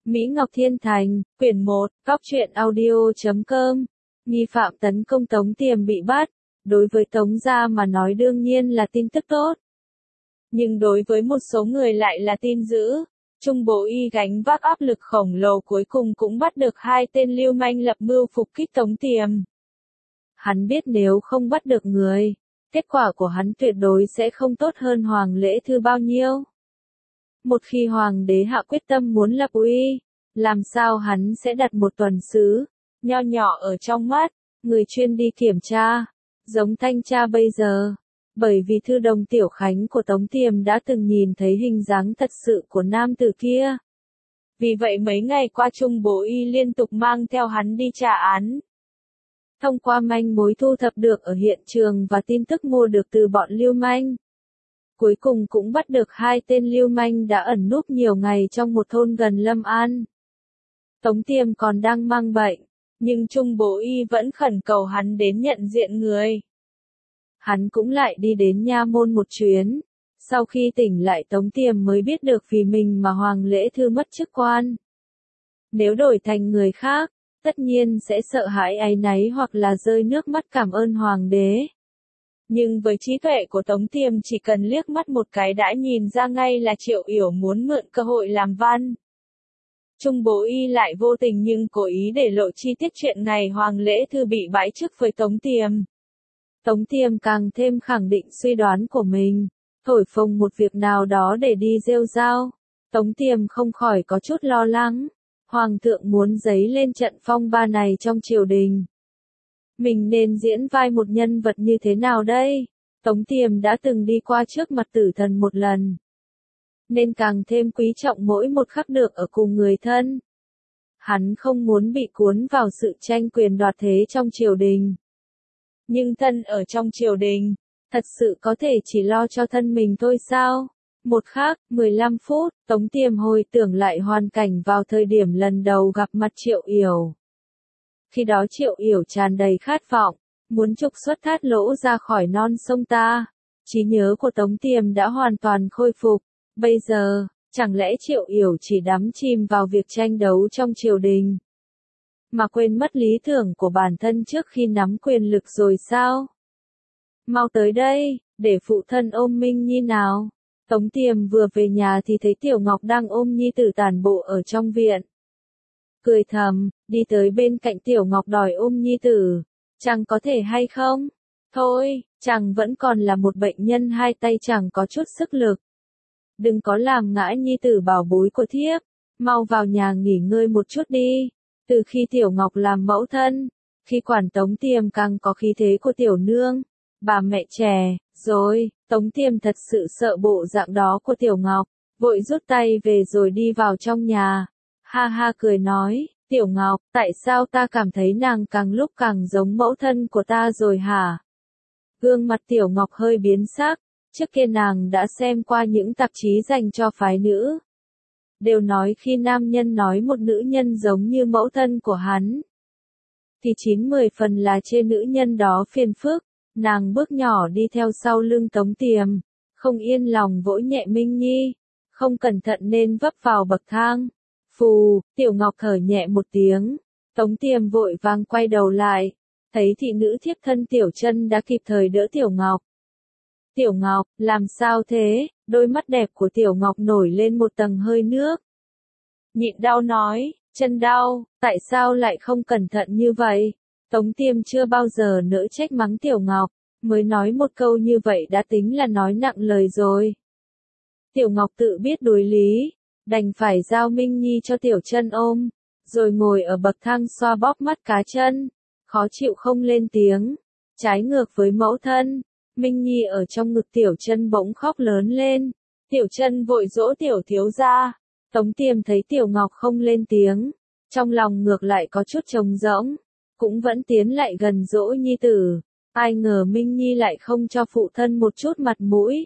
Mỹ Ngọc Thiên Thành, quyển 1, góc truyện audio.com. Nghi phạm tấn công Tống Tiềm bị bắt, đối với Tống gia mà nói đương nhiên là tin tức tốt. Nhưng đối với một số người lại là tin dữ. Trung Bố Y gánh vác áp lực khổng lồ cuối cùng cũng bắt được hai tên lưu manh lập mưu phục kích Tống Tiềm. Hắn biết nếu không bắt được người, kết quả của hắn tuyệt đối sẽ không tốt hơn Hoàng Lễ Thư bao nhiêu. Một khi Hoàng đế hạ quyết tâm muốn lập uy, làm sao hắn sẽ đặt một tuần sứ, nho nhỏ ở trong mắt, người chuyên đi kiểm tra, giống thanh tra bây giờ. Bởi vì thư đồng Tiểu Khánh của Tống Tiềm đã từng nhìn thấy hình dáng thật sự của nam tử kia. Vì vậy mấy ngày qua Trung Bố Y liên tục mang theo hắn đi trả án. Thông qua manh mối thu thập được ở hiện trường và tin tức mua được từ bọn lưu manh, cuối cùng cũng bắt được hai tên lưu manh đã ẩn núp nhiều ngày trong một thôn gần Lâm An. Tống Tiềm còn đang mang bệnh, nhưng Trung Bố Y vẫn khẩn cầu hắn đến nhận diện người. Hắn cũng lại đi đến nha môn một chuyến. Sau khi tỉnh lại Tống Tiềm mới biết được vì mình mà Hoàng Lễ Thư mất chức quan. Nếu đổi thành người khác, tất nhiên sẽ sợ hãi áy náy hoặc là rơi nước mắt cảm ơn Hoàng đế. Nhưng với trí tuệ của Tống Tiềm chỉ cần liếc mắt một cái đã nhìn ra ngay là Triệu Yểu muốn mượn cơ hội làm văn. Trung Bố Y lại vô tình nhưng cố ý để lộ chi tiết chuyện ngày Hoàng Lễ Thư bị bãi chức với Tống Tiềm. Tống Tiềm càng thêm khẳng định suy đoán của mình, thổi phồng một việc nào đó để đi rêu rao. Tống Tiềm không khỏi có chút lo lắng, Hoàng thượng muốn giấy lên trận phong ba này trong triều đình. Mình nên diễn vai một nhân vật như thế nào đây? Tống Tiềm đã từng đi qua trước mặt tử thần một lần, nên càng thêm quý trọng mỗi một khắc được ở cùng người thân. Hắn không muốn bị cuốn vào sự tranh quyền đoạt thế trong triều đình. Nhưng thân ở trong triều đình, thật sự có thể chỉ lo cho thân mình thôi sao? Một khắc, 15 phút, Tống Tiềm hồi tưởng lại hoàn cảnh vào thời điểm lần đầu gặp mặt Triệu Yểu. Khi đó Triệu Yểu tràn đầy khát vọng, muốn trục xuất Thát Lỗ ra khỏi non sông ta. Trí nhớ của Tống Tiềm đã hoàn toàn khôi phục. Bây giờ, chẳng lẽ Triệu Yểu chỉ đắm chìm vào việc tranh đấu trong triều đình, mà quên mất lý tưởng của bản thân trước khi nắm quyền lực rồi sao? Mau tới đây, để phụ thân ôm Minh Nhi nào. Tống Tiềm vừa về nhà thì thấy Tiểu Ngọc đang ôm Nhi tử tản bộ ở trong viện. Cười thầm, đi tới bên cạnh Tiểu Ngọc đòi ôm Nhi tử. Chàng có thể hay không? Thôi, chàng vẫn còn là một bệnh nhân hai tay chẳng có chút sức lực. Đừng có làm ngã Nhi tử bảo bối của thiếp. Mau vào nhà nghỉ ngơi một chút đi. Từ khi Tiểu Ngọc làm mẫu thân, khi quản Tống Tiềm càng có khí thế của tiểu nương, bà mẹ trẻ, rồi, Tống Tiềm thật sự sợ bộ dạng đó của Tiểu Ngọc, vội rút tay về rồi đi vào trong nhà. Ha ha cười nói, Tiểu Ngọc, tại sao ta cảm thấy nàng càng lúc càng giống mẫu thân của ta rồi hả? Gương mặt Tiểu Ngọc hơi biến sắc, trước kia nàng đã xem qua những tạp chí dành cho phái nữ. Đều nói khi nam nhân nói một nữ nhân giống như mẫu thân của hắn, thì 9-10 phần là chê nữ nhân đó phiền phức. Nàng bước nhỏ đi theo sau lưng Tống Tiềm, không yên lòng vỗ nhẹ Minh Nhi, không cẩn thận nên vấp vào bậc thang. Phù, Tiểu Ngọc thở nhẹ một tiếng, Tống Tiềm vội vàng quay đầu lại, thấy thị nữ thiếp thân Tiểu Chân đã kịp thời đỡ Tiểu Ngọc. Tiểu Ngọc, làm sao thế? Đôi mắt đẹp của Tiểu Ngọc nổi lên một tầng hơi nước. Nhịn đau nói, chân đau, tại sao lại không cẩn thận như vậy? Tống Tiềm chưa bao giờ nỡ trách mắng Tiểu Ngọc, mới nói một câu như vậy đã tính là nói nặng lời rồi. Tiểu Ngọc tự biết đối lý, đành phải giao Minh Nhi cho Tiểu Chân ôm, rồi ngồi ở bậc thang xoa bóp mắt cá chân, khó chịu không lên tiếng. Trái ngược với mẫu thân, Minh Nhi ở trong ngực Tiểu Chân bỗng khóc lớn lên. Tiểu Chân vội dỗ Tiểu thiếu gia. Tống Tiềm thấy Tiểu Ngọc không lên tiếng, trong lòng ngược lại có chút trống rỗng, cũng vẫn tiến lại gần dỗ Nhi tử. Ai ngờ Minh Nhi lại không cho phụ thân một chút mặt mũi,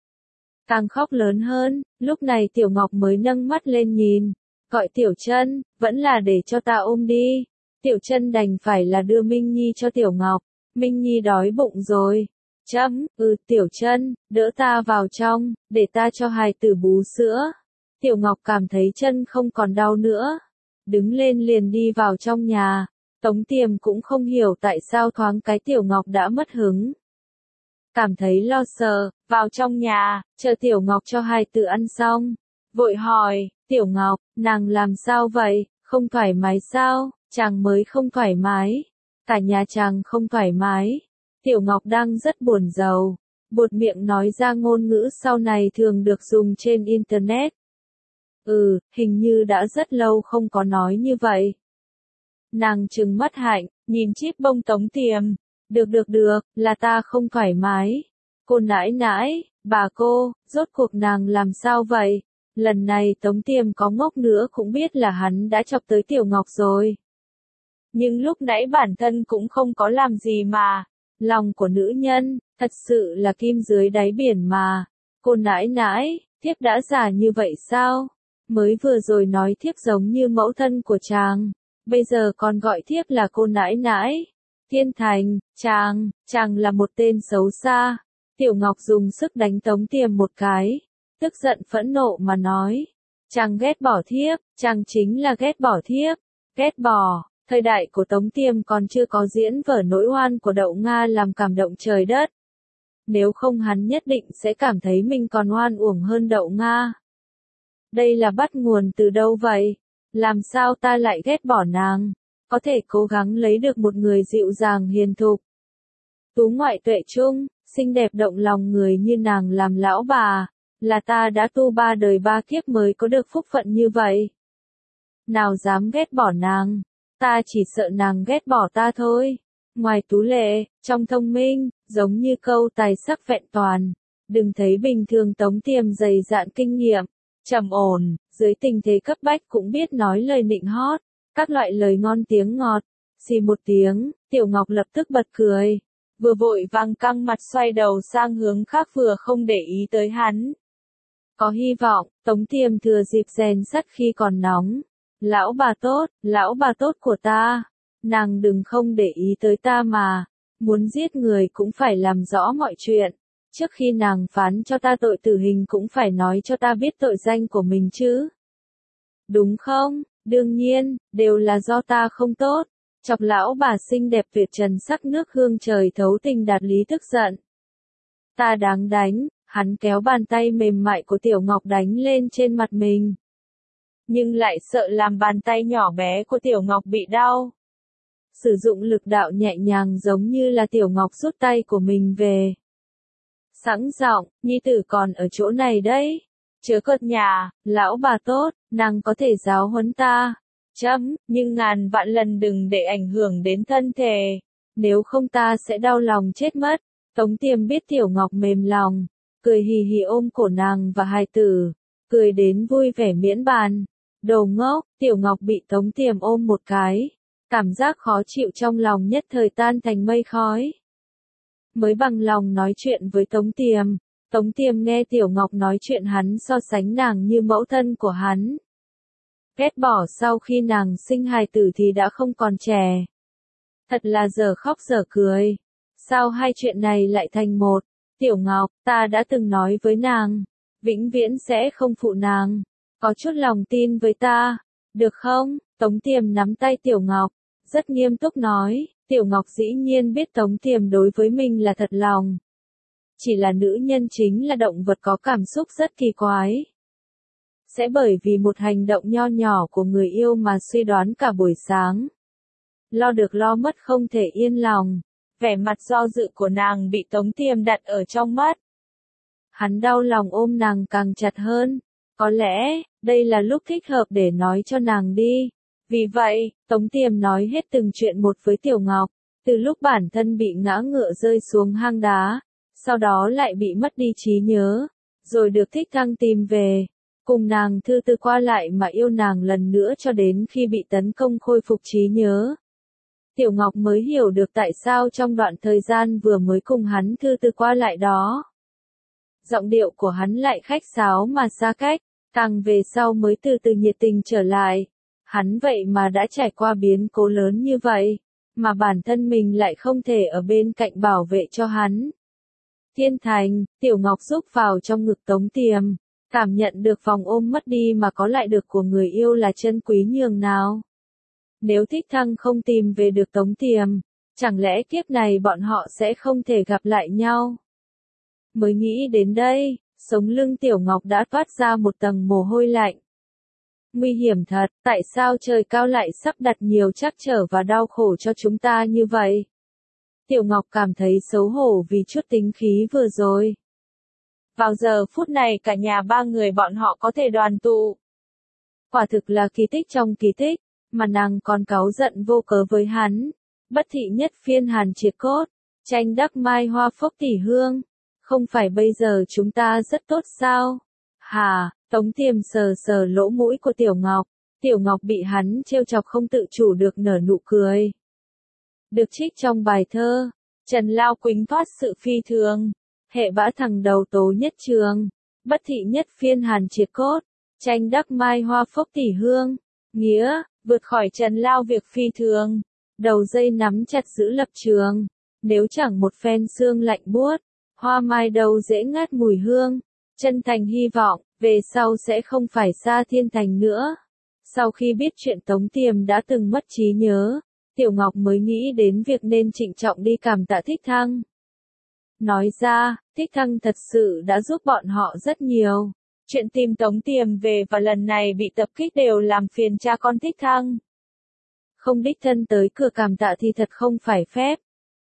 càng khóc lớn hơn. Lúc này Tiểu Ngọc mới nâng mắt lên nhìn, gọi Tiểu Chân, vẫn là để cho ta ôm đi. Tiểu Chân đành phải là đưa Minh Nhi cho Tiểu Ngọc. Minh Nhi đói bụng rồi. Tiểu Chân, đỡ ta vào trong, để ta cho hài tử bú sữa. Tiểu Ngọc cảm thấy chân không còn đau nữa. Đứng lên liền đi vào trong nhà. Tống Tiềm cũng không hiểu tại sao thoáng cái Tiểu Ngọc đã mất hứng. Cảm thấy lo sợ, vào trong nhà, chờ Tiểu Ngọc cho hai tự ăn xong. Vội hỏi, Tiểu Ngọc, nàng làm sao vậy, không thoải mái sao, chàng mới không thoải mái. Cả nhà chàng không thoải mái. Tiểu Ngọc đang rất buồn rầu. Buột miệng nói ra ngôn ngữ sau này thường được dùng trên Internet. Hình như đã rất lâu không có nói như vậy. Nàng trừng mắt hạnh, nhìn chiếc bông Tống Tiềm. Được, là ta không thoải mái. Cô nãi nãi, bà cô, rốt cuộc nàng làm sao vậy? Lần này Tống Tiềm có ngốc nữa cũng biết là hắn đã chọc tới Tiểu Ngọc rồi. Nhưng lúc nãy bản thân cũng không có làm gì mà. Lòng của nữ nhân, thật sự là kim dưới đáy biển mà. Cô nãi nãi, thiếp đã già như vậy sao? Mới vừa rồi nói thiếp giống như mẫu thân của chàng. Bây giờ còn gọi thiếp là cô nãi nãi. Thiên Thành, chàng là một tên xấu xa. Tiểu Ngọc dùng sức đánh Tống Tiềm một cái. Tức giận phẫn nộ mà nói. Chàng ghét bỏ thiếp, chàng chính là ghét bỏ thiếp. Ghét bỏ, thời đại của Tống Tiềm còn chưa có diễn vở nỗi oan của Đậu Nga làm cảm động trời đất. Nếu không hắn nhất định sẽ cảm thấy mình còn oan uổng hơn Đậu Nga. Đây là bắt nguồn từ đâu vậy? Làm sao ta lại ghét bỏ nàng? Có thể cố gắng lấy được một người dịu dàng hiền thục. Tú ngoại tuệ trung, xinh đẹp động lòng người như nàng làm lão bà. Là ta đã tu 3 đời 3 kiếp mới có được phúc phận như vậy. Nào dám ghét bỏ nàng, ta chỉ sợ nàng ghét bỏ ta thôi. Ngoài tú lệ, trong thông minh, giống như câu tài sắc vẹn toàn. Đừng thấy bình thường Tống Tiềm dày dạn kinh nghiệm, trầm ổn, dưới tình thế cấp bách cũng biết nói lời nịnh hót, các loại lời ngon tiếng ngọt. Xì một tiếng, Tiểu Ngọc lập tức bật cười. Vừa vội vàng căng mặt xoay đầu sang hướng khác vừa không để ý tới hắn. Có hy vọng, Tống Tiềm thừa dịp rèn sắt khi còn nóng. Lão bà tốt của ta. Nàng đừng không để ý tới ta mà. Muốn giết người cũng phải làm rõ mọi chuyện. Trước khi nàng phán cho ta tội tử hình cũng phải nói cho ta biết tội danh của mình chứ. Đúng không? Đương nhiên, đều là do ta không tốt. Chọc lão bà xinh đẹp tuyệt trần sắc nước hương trời thấu tình đạt lý tức giận. Ta đáng đánh, hắn kéo bàn tay mềm mại của Tiểu Ngọc đánh lên trên mặt mình. Nhưng lại sợ làm bàn tay nhỏ bé của Tiểu Ngọc bị đau. Sử dụng lực đạo nhẹ nhàng giống như là Tiểu Ngọc rút tay của mình về. Sẵn giọng, nhi tử còn ở chỗ này đấy. Chớ cợt nhà, lão bà tốt, nàng có thể giáo huấn ta. Nhưng ngàn vạn lần đừng để ảnh hưởng đến thân thể. Nếu không ta sẽ đau lòng chết mất. Tống Tiềm biết Tiểu Ngọc mềm lòng. Cười hì hì ôm cổ nàng và hài tử. Cười đến vui vẻ miễn bàn. Đồ ngốc, Tiểu Ngọc bị Tống Tiềm ôm một cái. Cảm giác khó chịu trong lòng nhất thời tan thành mây khói. Mới bằng lòng nói chuyện với Tống Tiềm. Tống Tiềm nghe Tiểu Ngọc nói chuyện hắn so sánh nàng như mẫu thân của hắn. Ghét bỏ sau khi nàng sinh hài tử thì đã không còn trẻ. Thật là giờ khóc giờ cười. Sao hai chuyện này lại thành một? Tiểu Ngọc, ta đã từng nói với nàng. Vĩnh viễn sẽ không phụ nàng. Có chút lòng tin với ta. Được không? Tống Tiềm nắm tay Tiểu Ngọc. Rất nghiêm túc nói. Tiểu Ngọc dĩ nhiên biết Tống Tiềm đối với mình là thật lòng. Chỉ là nữ nhân chính là động vật có cảm xúc rất kỳ quái. Sẽ bởi vì một hành động nho nhỏ của người yêu mà suy đoán cả buổi sáng. Lo được lo mất không thể yên lòng. Vẻ mặt do dự của nàng bị Tống Tiềm đặt ở trong mắt. Hắn đau lòng ôm nàng càng chặt hơn. Có lẽ, đây là lúc thích hợp để nói cho nàng đi. Vì vậy, Tống Tiềm nói hết từng chuyện một với Tiểu Ngọc. Từ lúc bản thân bị ngã ngựa rơi xuống hang đá. Sau đó lại bị mất đi trí nhớ. Rồi được Thích Thăng tìm về. Cùng nàng thư từ qua lại mà yêu nàng lần nữa cho đến khi bị tấn công khôi phục trí nhớ. Tiểu Ngọc mới hiểu được tại sao trong đoạn thời gian vừa mới cùng hắn thư từ qua lại đó. Giọng điệu của hắn lại khách sáo mà xa cách, càng về sau mới từ từ nhiệt tình trở lại. Hắn vậy mà đã trải qua biến cố lớn như vậy, mà bản thân mình lại không thể ở bên cạnh bảo vệ cho hắn. Thiên Thành, Tiểu Ngọc rúc vào trong ngực Tống Tiềm. Cảm nhận được vòng ôm mất đi mà có lại được của người yêu là chân quý nhường nào. Nếu Thích Thăng không tìm về được Tống Tiềm, chẳng lẽ kiếp này bọn họ sẽ không thể gặp lại nhau? Mới nghĩ đến đây, sống lưng Tiểu Ngọc đã toát ra một tầng mồ hôi lạnh. Nguy hiểm thật, tại sao trời cao lại sắp đặt nhiều trắc trở và đau khổ cho chúng ta như vậy? Tiểu Ngọc cảm thấy xấu hổ vì chút tính khí vừa rồi. Vào giờ phút này cả nhà ba người bọn họ có thể đoàn tụ. Quả thực là kỳ tích trong kỳ tích, mà nàng còn cáu giận vô cớ với hắn. Bất thị nhất phiên hàn triệt cốt, tranh đắc mai hoa phốc tỷ hương. Không phải bây giờ chúng ta rất tốt sao? Hà, Tống Tiềm sờ sờ lỗ mũi của Tiểu Ngọc. Tiểu Ngọc bị hắn trêu chọc không tự chủ được nở nụ cười. Được trích trong bài thơ, Trần Lao Quỳnh thoát sự phi thường. Hệ bã thằng đầu tố nhất trường, bất thị nhất phiên hàn triệt cốt, tranh đắc mai hoa phốc tỷ hương. Nghĩa, vượt khỏi Trần Lao việc phi thường. Đầu dây nắm chặt giữ lập trường. Nếu chẳng một phen sương lạnh buốt, hoa mai đâu dễ ngát mùi hương. Chân thành hy vọng, về sau sẽ không phải xa thiên thành nữa. Sau khi biết chuyện Tống Tiềm đã từng mất trí nhớ, Tiểu Ngọc mới nghĩ đến việc nên trịnh trọng đi cảm tạ Thích Thăng. Nói ra, Thích Thăng thật sự đã giúp bọn họ rất nhiều. Chuyện tìm Tống Tiềm về và lần này bị tập kích đều làm phiền cha con Thích Thăng. Không đích thân tới cửa cảm tạ thì thật không phải phép.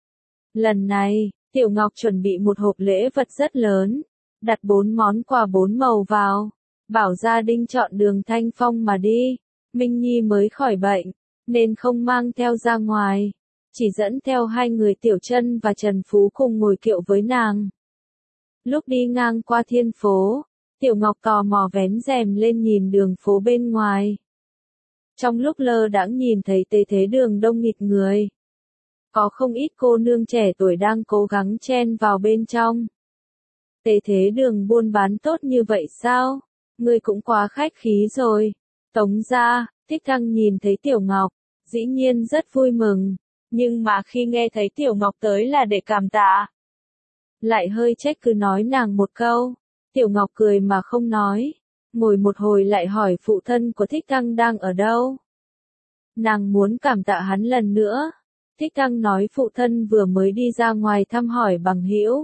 Lần này, Tiểu Ngọc chuẩn bị một hộp lễ vật rất lớn, đặt 4 món quà 4 màu vào, bảo gia đình chọn đường Thanh Phong mà đi. Minh Nhi mới khỏi bệnh, nên không mang theo ra ngoài, chỉ dẫn theo 2 người Tiểu Trân và Trần Phú cùng ngồi kiệu với nàng. Lúc đi ngang qua thiên phố, Tiểu Ngọc tò mò vén rèm lên nhìn đường phố bên ngoài. Trong lúc lơ đãng nhìn thấy Tế Thế Đường đông nghịt người. Có không ít cô nương trẻ tuổi đang cố gắng chen vào bên trong. Tế Thế Đường buôn bán tốt như vậy sao? Ngươi cũng quá khách khí rồi. Tống gia, Thích Thăng nhìn thấy Tiểu Ngọc, dĩ nhiên rất vui mừng. Nhưng mà khi nghe thấy Tiểu Ngọc tới là để cảm tạ, lại hơi trách cứ nói nàng một câu. Tiểu Ngọc cười mà không nói. Ngồi một hồi lại hỏi phụ thân của Thích Thăng đang ở đâu. Nàng muốn cảm tạ hắn lần nữa. Thích Thăng nói phụ thân vừa mới đi ra ngoài thăm hỏi bằng hữu,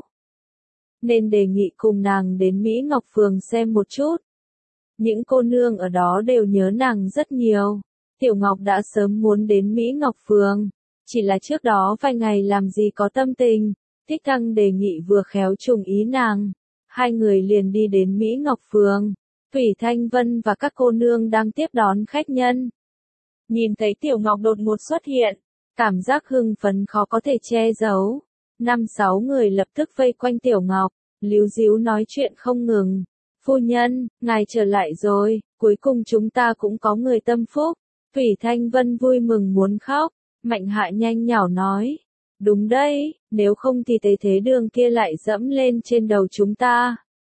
nên đề nghị cùng nàng đến Mỹ Ngọc Phường xem một chút. Những cô nương ở đó đều nhớ nàng rất nhiều. Tiểu Ngọc đã sớm muốn đến Mỹ Ngọc Phường, chỉ là trước đó vài ngày làm gì có tâm tình. Thích Thăng đề nghị vừa khéo trùng ý nàng. 2 người liền đi đến Mỹ Ngọc Phường. Thủy Thanh Vân và các cô nương đang tiếp đón khách nhân. Nhìn thấy Tiểu Ngọc đột ngột xuất hiện, cảm giác hưng phấn khó có thể che giấu. 5-6 người lập tức vây quanh Tiểu Ngọc, líu díu nói chuyện không ngừng. Phu nhân, ngài trở lại rồi, cuối cùng chúng ta cũng có người tâm phúc. Thủy Thanh Vân vui mừng muốn khóc. Mạnh Hạ nhanh nhảu nói. Đúng đấy, nếu không thì Tế Thế Đường kia lại dẫm lên trên đầu chúng ta.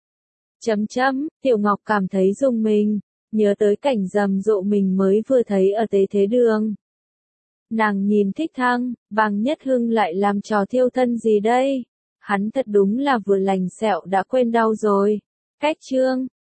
Tiểu Ngọc cảm thấy rùng mình, nhớ tới cảnh rầm rộ mình mới vừa thấy ở Tế Thế Đường. Nàng nhìn Thích Thăng, Bàng Nhất Hưng lại làm trò thiêu thân gì đây? Hắn thật đúng là vừa lành sẹo đã quên đau rồi. Cách chương